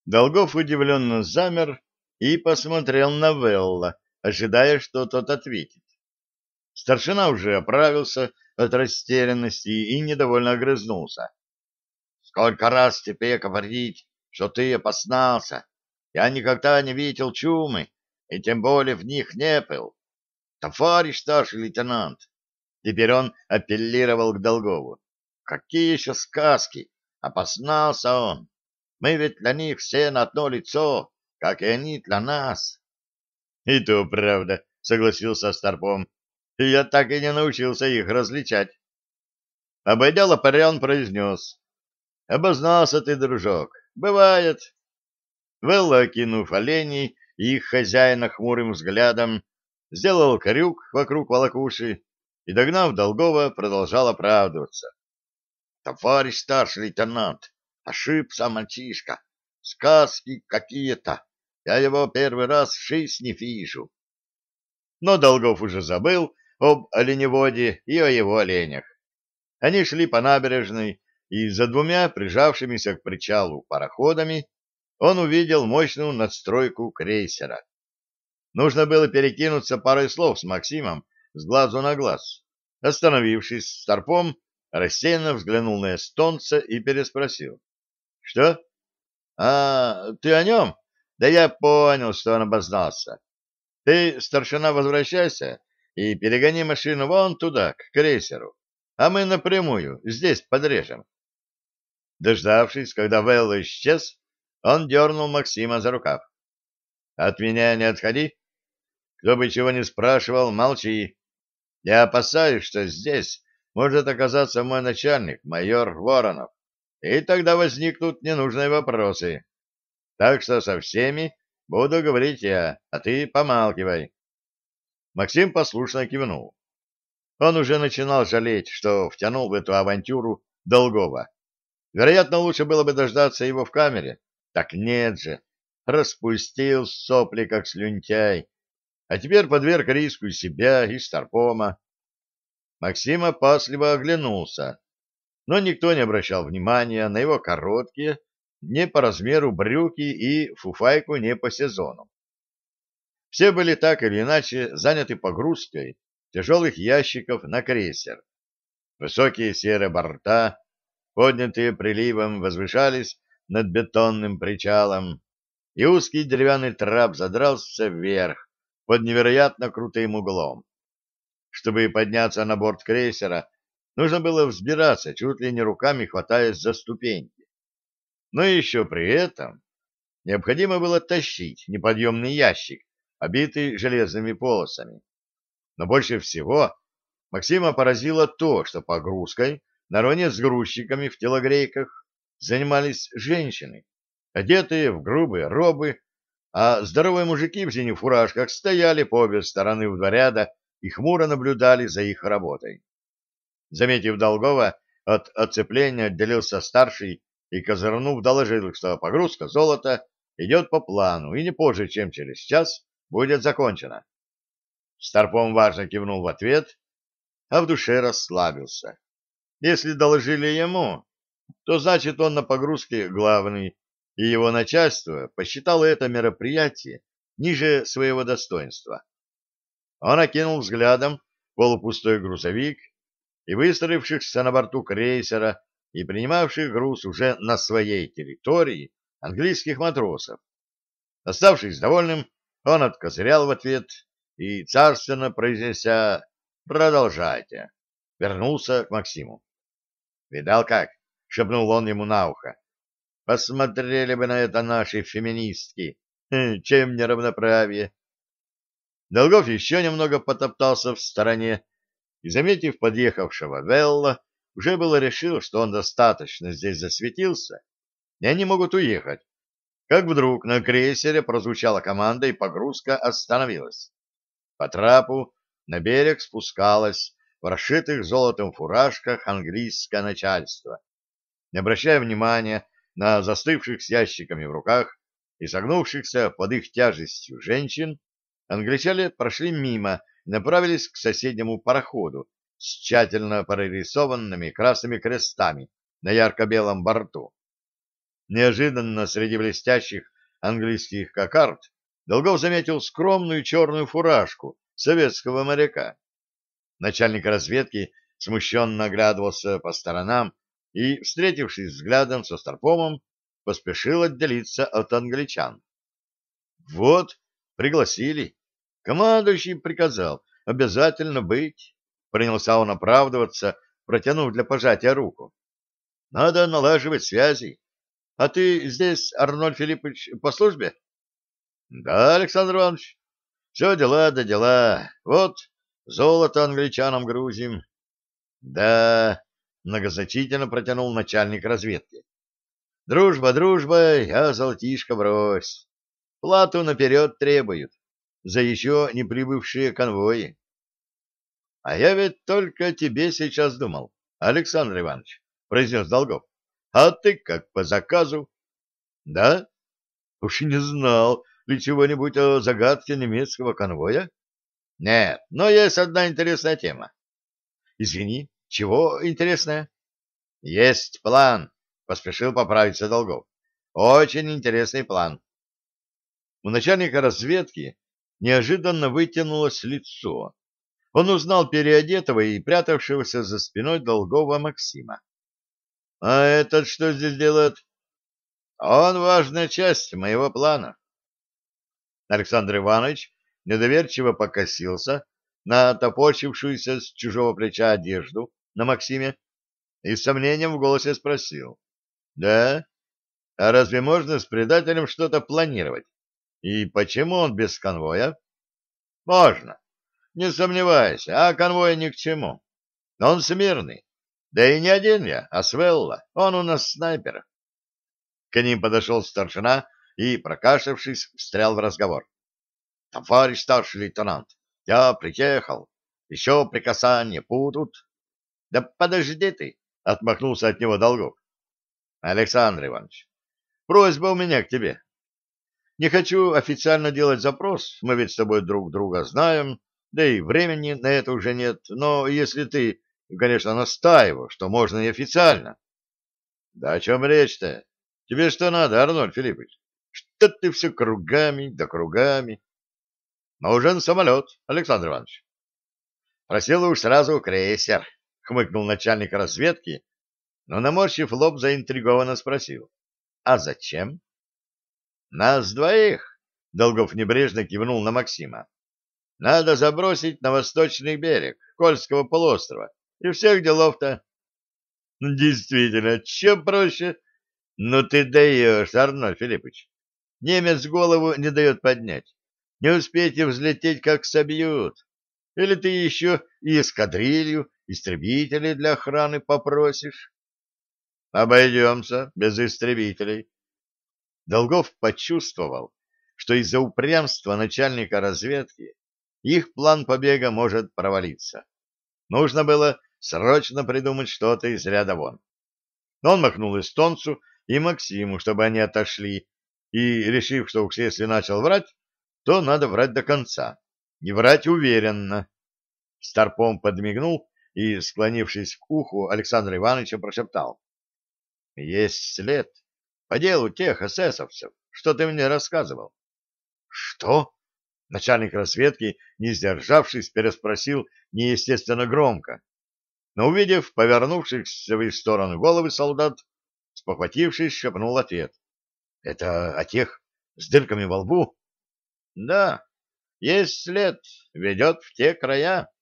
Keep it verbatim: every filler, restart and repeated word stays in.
Долгов удивленно замер и посмотрел на Велла, ожидая, что тот ответит. Старшина уже оправился от растерянности и недовольно огрызнулся. — Сколько раз тебе говорить, что ты опознался? Я никогда не видел чумы, и тем более в них не был. Товарищ старший лейтенант. Теперь он апеллировал к Долгову. Какие еще сказки? Опознался он. Мы ведь для них все на одно лицо, как и они для нас. — И то правда, — согласился Старпом. — Я так и не научился их различать. Обойдя лопаря, он произнес. — Обознался ты, дружок. Бывает. Велла, окинув оленей и их хозяина хмурым взглядом, сделал крюк вокруг волокуши и, догнав Долгова, продолжал оправдываться. — Товарищ старший лейтенант, ошибся мальчишка. Сказки какие-то. Я его первый раз в жизни вижу. Но Долгов уже забыл об оленеводе и о его оленях. Они шли по набережной, и за двумя прижавшимися к причалу пароходами он увидел мощную надстройку крейсера. Нужно было перекинуться парой слов с Максимом с глазу на глаз. Остановившись, Старпом рассеянно взглянул на эстонца и переспросил. — Что? — А, ты о нем? Да я понял, что он обознался. Ты, старшина, возвращайся и перегони машину вон туда, к крейсеру, а мы напрямую здесь подрежем. Дождавшись, когда Вэлл исчез, он дернул Максима за рукав. — От меня не отходи. Кто бы чего не спрашивал, молчи. Я опасаюсь, что здесь может оказаться мой начальник, майор Воронов, и тогда возникнут ненужные вопросы. Так что со всеми буду говорить я, а ты помалкивай. Максим послушно кивнул. Он уже начинал жалеть, что втянул в эту авантюру Долгова. Вероятно, лучше было бы дождаться его в камере. Так нет же, распустил сопли, как слюнтяй, а теперь подверг риску и себя, и Старпома. Максим опасливо оглянулся, но никто не обращал внимания на его короткие, не по размеру брюки и фуфайку не по сезону. Все были так или иначе заняты погрузкой тяжелых ящиков на крейсер. Высокие серые борта, поднятые приливом, возвышались над бетонным причалом, и узкий деревянный трап задрался вверх под невероятно крутым углом. Чтобы подняться на борт крейсера, нужно было взбираться, чуть ли не руками хватаясь за ступеньки. Но еще при этом необходимо было тащить неподъемный ящик, обитый железными полосами. Но больше всего Максима поразило то, что погрузкой наравне с грузчиками в телогрейках занимались женщины, одетые в грубые робы, а здоровые мужики в синих фуражках стояли по обе стороны в ряда и хмуро наблюдали за их работой. Заметив Долгова, от оцепления отделился старший и, козырнув, доложил, что погрузка золота идет по плану и не позже, чем через час, будет закончена. Старпом важно кивнул в ответ, а в душе расслабился. Если доложили ему, то значит он на погрузке главный, и его начальство посчитало это мероприятие ниже своего достоинства. Он окинул взглядом полупустой грузовик и выстроившихся на борту крейсера и принимавших груз уже на своей территории английских матросов. Оставшись довольным, он откозырял в ответ и, царственно произнеся «Продолжайте», вернулся к Максиму. «Видал как?» — шепнул он ему на ухо. «Посмотрели бы на это наши феминистки. Чем не равноправие?» Долгов еще немного потоптался в стороне и, заметив подъехавшего Велла, уже было решил, что он достаточно здесь засветился, и они могут уехать. Как вдруг на крейсере прозвучала команда, и погрузка остановилась. По трапу на берег спускалось в расшитых золотом фуражках английское начальство. Не обращая внимания на застывших с ящиками в руках и согнувшихся под их тяжестью женщин, англичане прошли мимо и направились к соседнему пароходу с тщательно прорисованными красными крестами на ярко-белом борту. Неожиданно среди блестящих английских кокард Долгов заметил скромную черную фуражку советского моряка. Начальник разведки смущенно оглядывался по сторонам и, встретившись взглядом со Старпомом, поспешил отделиться от англичан. Вот, пригласили. Командующий приказал обязательно быть. Принялся он оправдываться, протянув для пожатия руку. Надо налаживать связи. А ты здесь, Арнольд Филиппович, по службе? Да, Александр Иванович. Все дела да дела. Вот, золото англичанам грузим. Да, многозначительно протянул начальник разведки. Дружба дружбой, а золотишко брось. Плату наперед требуют за еще не прибывшие конвои. А я ведь только о тебе сейчас думал, Александр Иванович, произнес Долгов. А ты как по заказу? Да? Уж и не знал ли чего-нибудь о загадке немецкого конвоя? Нет, но есть одна интересная тема. Извини, чего интересная? Есть план, поспешил поправиться Долгов. Очень интересный план. У начальника разведки неожиданно вытянулось лицо. Он узнал переодетого и прятавшегося за спиной Долгова Максима. — А этот что здесь делает? — Он важная часть моего плана. Александр Иванович недоверчиво покосился на топорщившуюся с чужого плеча одежду на Максиме и с сомнением в голосе спросил. — Да? А разве можно с предателем что-то планировать? И почему он без конвоя? — Можно. Не сомневайся, а конвой ни к чему. Он смирный. Да и не один я, а Свелла. Он у нас снайпер. К ним подошел старшина и, прокашлявшись, встрял в разговор. — Товарищ старший лейтенант, я приехал. Еще приказания будут. — Да подожди ты, — отмахнулся от него Долгов. — Александр Иванович, просьба у меня к тебе. Не хочу официально делать запрос, мы ведь с тобой друг друга знаем, да и времени на это уже нет, но если ты, конечно, настаиваешь, что можно и официально. — Да о чем речь-то? Тебе что надо, Арнольд Филиппович? Что ты все кругами да кругами? — Нужен самолет, Александр Иванович. — Просил уж сразу крейсер, — хмыкнул начальник разведки, но, наморщив лоб, заинтригованно спросил. — А зачем? — Нас двоих, — Долгов небрежно кивнул на Максима. — Надо забросить на восточный берег Кольского полуострова. И всех делов-то. — Действительно, чем проще? — Ну ты даешь, Арнольд Филиппович. Немец голову не дает поднять. Не успейте взлететь, как собьют. Или ты еще и эскадрилью, истребителей для охраны попросишь? — Обойдемся без истребителей. Долгов почувствовал, что из-за упрямства начальника разведки их план побега может провалиться. Нужно было срочно придумать что-то из ряда вон. Он махнул эстонцу и Максиму, чтобы они отошли, и, решив, что уж если начал врать, то надо врать до конца, не врать уверенно. Старпом подмигнул и, склонившись к уху, Александра Ивановича прошептал. — Есть след по делу тех эсэсовцев, что ты мне рассказывал. — Что? Начальник разведки, не сдержавшись, переспросил неестественно громко. Но, увидев повернувшихся в их сторону головы солдат, спохватившись, шепнул ответ. — Это о тех с дырками во лбу? — Да, есть след, ведет в те края.